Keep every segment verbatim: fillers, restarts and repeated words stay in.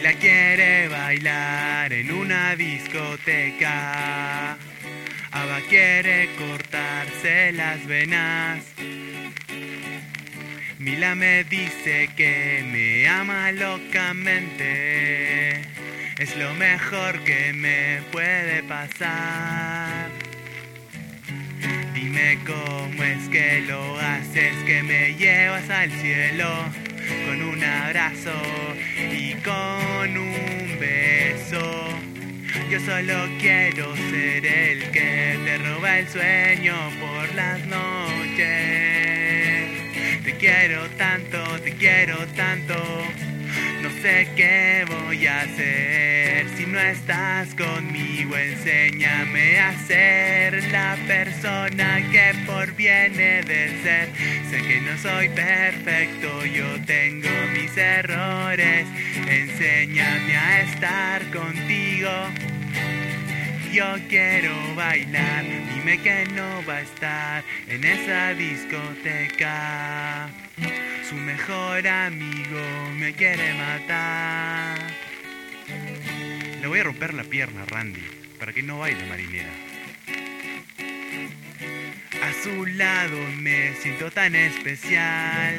la quiere bailar en una discoteca. Ava quiere cortarse las venas. Mila me dice que me ama locamente. Es lo mejor que me puede pasar. Dime cómo es que lo haces, que me llevas al cielo con un abrazo y con un beso. Yo solo quiero ser el que te roba el sueño por las noches. Te quiero tanto, te quiero tanto. No sé qué voy a hacer si no estás conmigo. Enséñame a ser la persona que por viene de ser. Sé que no soy perfecto, yo tengo mis errores. Enséñame a estar contigo. Yo quiero bailar, dime que no va a estar en esa discoteca. Su mejor amigo me quiere matar. Le voy a romper la pierna a Randy para que no baile marinera. A su lado me siento tan especial.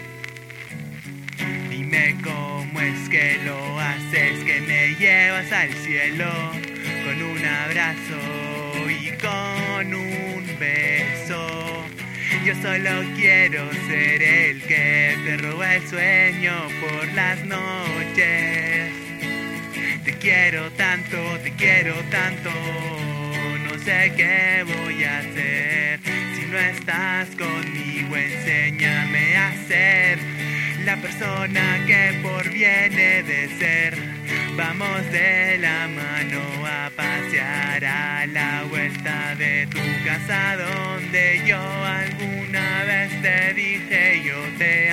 Dime cómo es que lo haces, que me llevas al cielo con un abrazo y con un beso. Yo solo quiero ser el que te roba el sueño por las noches. Te quiero tanto, te quiero tanto. No sé qué voy a hacer si no estás conmigo. Enséñame a ser la persona que por viene de ser. Vamos de la mano a pasear a la vuelta de tu casa donde yo alguna vez te dije yo te